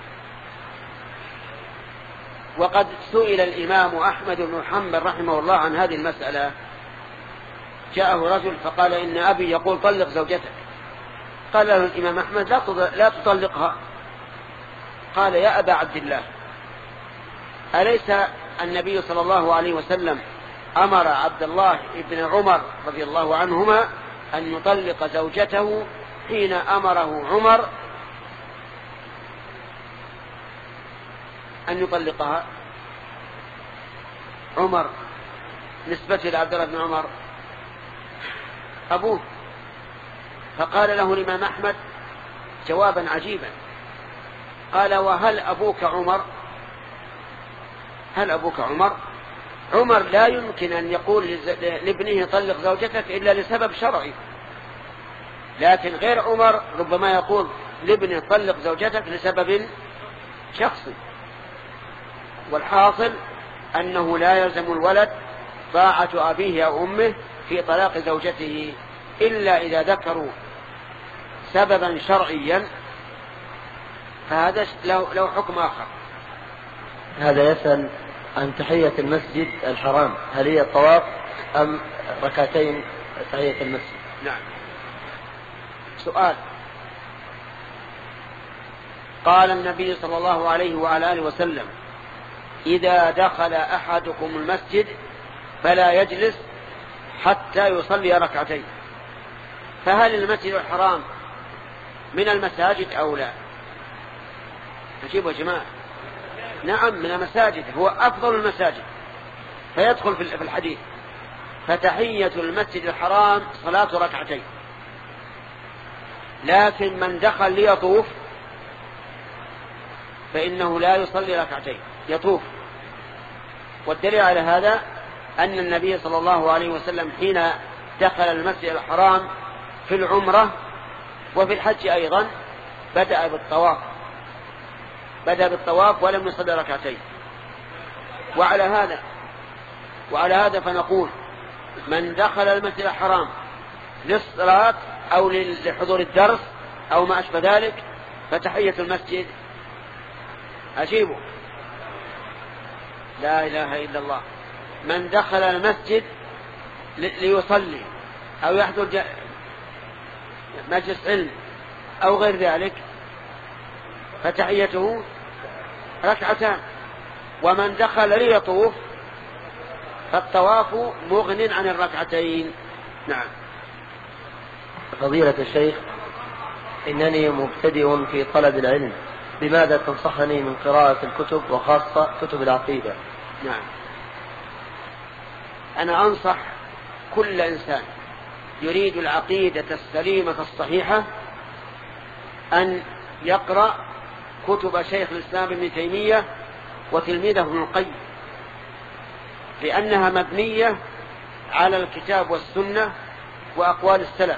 وقد سئل الإمام أحمد بن محمد رحمه الله عن هذه المسألة. جاءه رجل فقال إن أبي يقول طلق زوجتك، فقال له الإمام أحمد لا تطلقها. قال يا أبا عبد الله أليس النبي صلى الله عليه وسلم أمر عبد الله بن عمر رضي الله عنهما أن يطلق زوجته حين أمره عمر أن يطلقها؟ عمر نسبة لعبد الله بن عمر أبوه. فقال له الإمام أحمد جوابا عجيبا، قال وهل أبوك عمر؟ هل أبوك عمر؟ عمر لا يمكن أن يقول لابنه طلق زوجتك إلا لسبب شرعي، لكن غير عمر ربما يقول لابنه طلق زوجتك لسبب شخصي. والحاصل أنه لا يلزم الولد طاعة أبيه أو أمه في طلاق زوجته إلا إذا ذكروا سببا شرعيا، فهذا له حكم آخر. هذا يسأل عن تحية المسجد الحرام، هل هي الطواف أم ركعتين تحية المسجد؟ نعم. سؤال: قال النبي صلى الله عليه وعلى آله وسلم إذا دخل أحدكم المسجد فلا يجلس حتى يصلي ركعتين، فهل المسجد الحرام من المساجد أو لا؟ أجيبوا يا جماعة. نعم من المساجد، هو أفضل المساجد، فيدخل في الحديث فتحية المسجد الحرام صلاة ركعتين. لكن من دخل ليطوف فإنه لا يصلي ركعتين، يطوف. والدليل على هذا أن النبي صلى الله عليه وسلم حين دخل المسجد الحرام في العمرة وفي الحج أيضا بدأ بالطواف بدأ بالطواف ولم يصلي ركعتين. وعلى هذا وعلى هذا فنقول من دخل المسجد الحرام للصلاة أو لحضور الدرس أو ما أشبه ذلك فتحية المسجد أجيبه. لا إله إلا الله. من دخل المسجد ليصلي أو يحضر مجلس علم أو غير ذلك فتحيته ركعتان. ومن دخل ليطوف فالطواف مغن عن الركعتين. نعم. فضيلة الشيخ، إنني مبتدئ في طلب العلم، بماذا تنصحني من قراءة الكتب وخاصة كتب العقيدة؟ نعم. أنا أنصح كل إنسان يريد العقيدة السليمة الصحيحة أن يقرأ كتب شيخ الإسلام ابن تيمية وتلميذه ابن القيم، لأنها مبنية على الكتاب والسنة وأقوال السلف.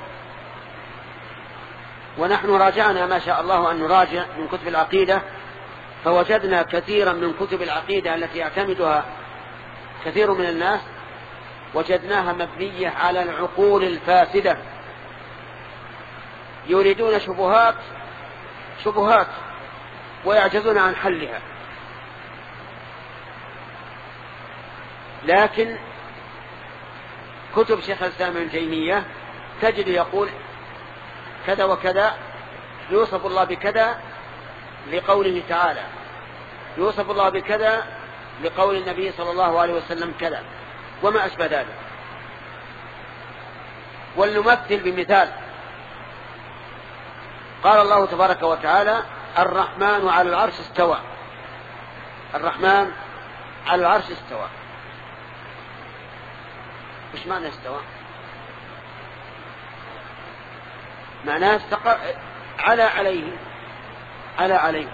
ونحن راجعنا ما شاء الله أن نراجع من كتب العقيدة، فوجدنا كثيرا من كتب العقيدة التي يعتمدها كثير من الناس وجدناها مبنية على العقول الفاسدة، يريدون شبهات شبهات ويعجزون عن حلها. لكن كتب شيخ الإسلام ابن تيمية تجد يقول كذا وكذا، يوصف الله بكذا لقوله تعالى، يوصف الله بكذا لقول النبي صلى الله عليه وسلم كذا وما أشبه ذلك. ولنمثل بمثال. قال الله تبارك وتعالى الرحمن على العرش استوى. الرحمن على العرش استوى. وش معنى استوى؟ معناه استقر على عليه على عليه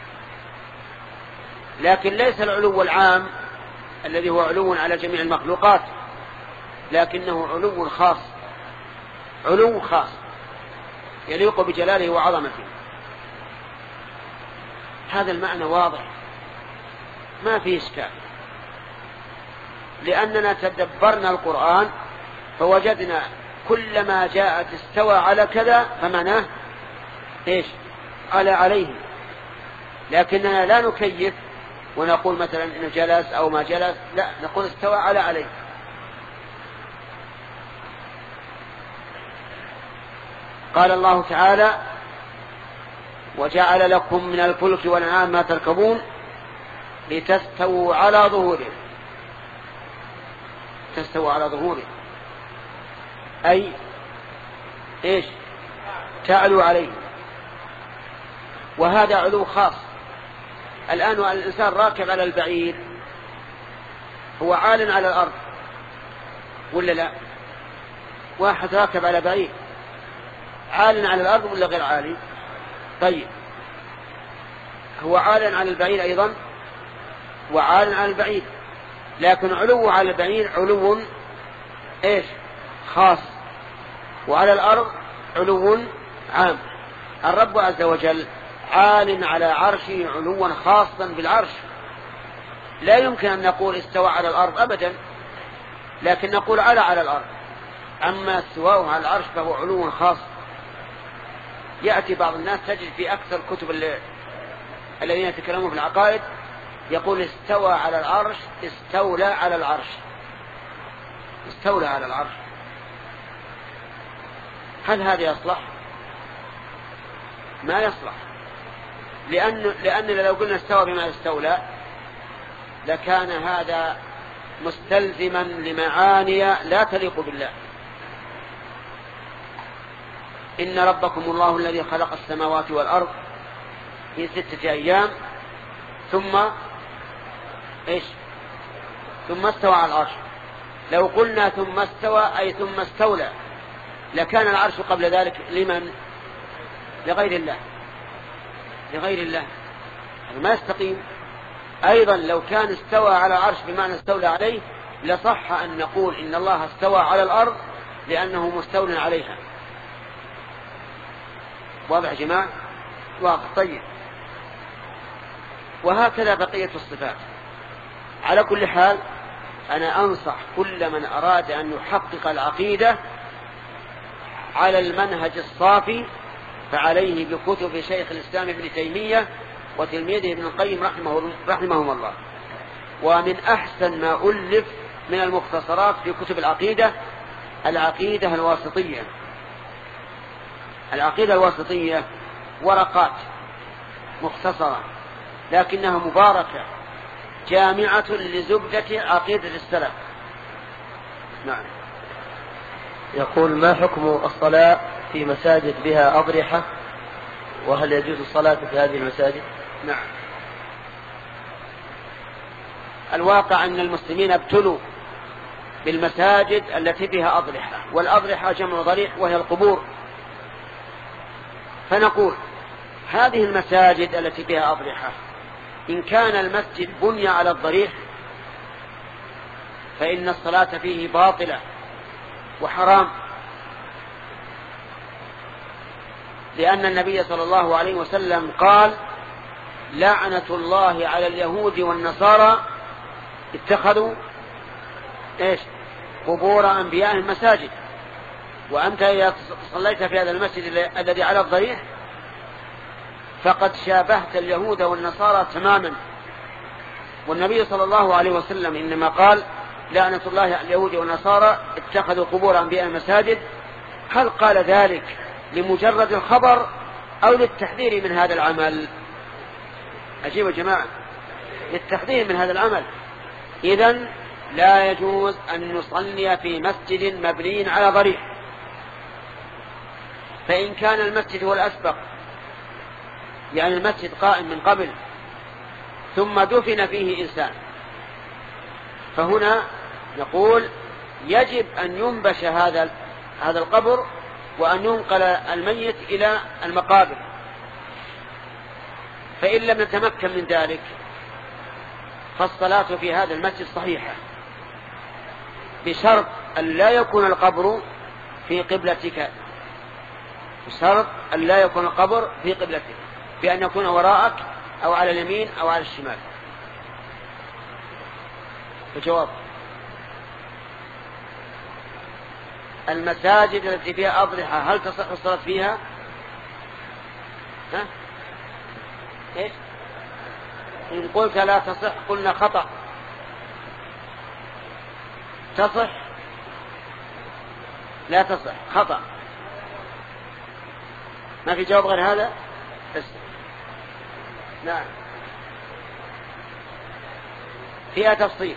لكن ليس العلو العام الذي هو علو على جميع المخلوقات، لكنه علو خاص، علو خاص يليق بجلاله وعظمته. هذا المعنى واضح ما فيه إشكال، لأننا تدبرنا القرآن فوجدنا كلما جاءت استوى على كذا فمعناه إيش؟ على عليه. لكننا لا نكيف ونقول مثلا إنه جلس أو ما جلس، لا، نقول استوى على عليه. قال الله تعالى وجعل لكم من الفلك والأنعام ما تركبون لتستووا على ظهوره. تستووا على ظهوره أي إيش؟ تعلو عليه. وهذا علو خاص. الآن الإنسان راكب على البعير هو عال على الأرض ولا لا؟ واحد راكب على بعير عال على الأرض ولا غير عالي؟ طيب هو عال على البعير أيضا وعال على البعير، لكن علو على البعير علو إيش؟ خاص، وعلى الأرض علو عام. الرب عز وجل عال على عرشه علوا خاصا بالعرش، لا يمكن أن نقول استوى على الأرض أبدا، لكن نقول على على الأرض. أما استواءه على العرش فهو علو خاص. يأتي بعض الناس تجد في أكثر كتب الذين يتكلمون في العقائد يقول استوى على العرش، استولى على العرش، استولى على العرش. هل هذا يصلح؟ ما يصلح، لأن لأننا لو قلنا استوى بما استولى لكان هذا مستلزما لمعاني لا تليق بالله. إن ربكم الله الذي خلق السماوات والأرض في ستة أيام ثم إيش؟ ثم استوى على العرش. لو قلنا ثم استوى أي ثم استولى لكان العرش قبل ذلك لمن؟ لغير الله، لغير الله. هذا ما يستقيم. أيضا لو كان استوى على العرش بمعنى استولى عليه لصح أن نقول إن الله استوى على الأرض لأنه مستول عليها. واضح يا جماعة؟ واضح. طيب وهكذا بقية الصفات. على كل حال أنا أنصح كل من أراد أن يحقق العقيدة على المنهج الصافي فعليه بكتب شيخ الإسلام ابن تيمية وتلميذه ابن القيم رحمه رحمهم الله. ومن أحسن ما ألف من المختصرات في كتب العقيدة العقيدة الواسطية. العقيدة الواسطية ورقات مختصرة لكنها مباركة جامعة لزبدة عقيدة السلف. نعم. يقول ما حكم الصلاة في مساجد بها أضرحة، وهل يجوز الصلاة في هذه المساجد؟ نعم. الواقع أن المسلمين ابتلوا بالمساجد التي بها أضرحة، والأضرحة جمع ضريح وهي القبور. فنقول هذه المساجد التي بها أضرحة إن كان المسجد بني على الضريح فإن الصلاة فيه باطلة وحرام، لأن النبي صلى الله عليه وسلم قال لعنة الله على اليهود والنصارى اتخذوا إيش؟ قبور أنبيائهم مساجد. وأنت إذا صليت في هذا المسجد الذي على الضريح فقد شابهت اليهود والنصارى تماما. والنبي صلى الله عليه وسلم إنما قال لعنة الله على اليهود والنصارى اتخذوا قبور أنبيائهم مساجد. هل قال ذلك لمجرد الخبر أو للتحذير من هذا العمل؟ أجيب يا جماعة، للتحذير من هذا العمل. إذن لا يجوز أن نصلي في مسجد مبني على ضريح. فإن كان المسجد هو الأسبق، يعني المسجد قائم من قبل ثم دفن فيه إنسان، فهنا نقول يجب أن ينبش هذا هذا القبر وأن ينقل الميت إلى المقابر. فإن لم نتمكن من ذلك فالصلاة في هذا المسجد صحيحة، بشرط أن لا يكون القبر في قبلتك، بشرط أن لا يكون القبر في قبلتك، بأن يكون وراءك أو على اليمين أو على الشمال. الجواب: المساجد التي فيها أضرحة هل تصح الصلاة فيها؟ ها؟ إيش؟ إن قلت لا تصح قلنا خطأ. تصح؟ لا تصح، خطأ. ما في جواب غير هذا؟ بس. نعم. فيها تفصيل.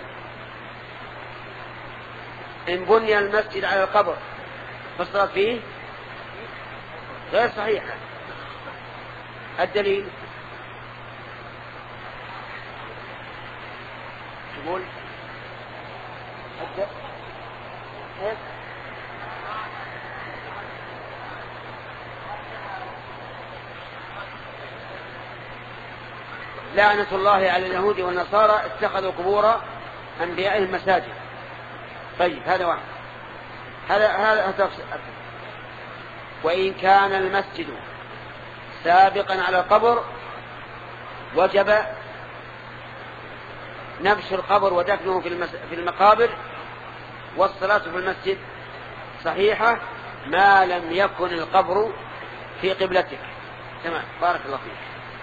إن بني المسجد على القبر فالصلاة فيه غير صحيحة. الدليل تقول لعنة الله على اليهود والنصارى اتخذوا قبور أنبيائهم مساجد. طيب هذا واحد. هذا هذا تفصيل. وإن كان المسجد سابقا على القبر وجب نبش القبر ودفنه في المقابر، والصلاة في المسجد صحيحة ما لم يكن القبر في قبلتك. تمام. بارك الله فيك.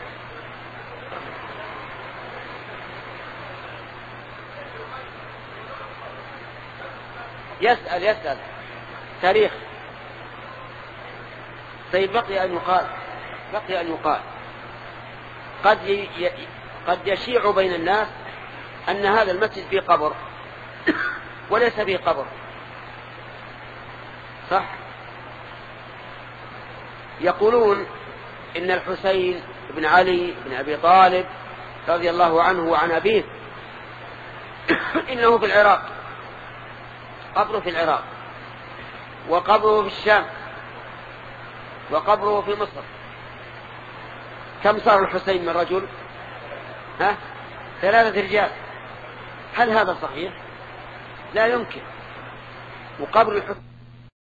يسأل يسأل تاريخ. طيب بقي أن يقال بقي أن يقال قد ي... قد يشيع بين الناس أن هذا المسجد فيه قبر وليس فيه قبر. صح. يقولون إن الحسين بن علي بن أبي طالب رضي الله عنه وعن أبيه إنه في العراق، قبره في العراق، وقبره في الشام، وقبره في مصر. كم صار الحسين من رجل؟ ها؟ ثلاثة رجال. هل هذا صحيح؟ لا يمكن. وقبر الحسين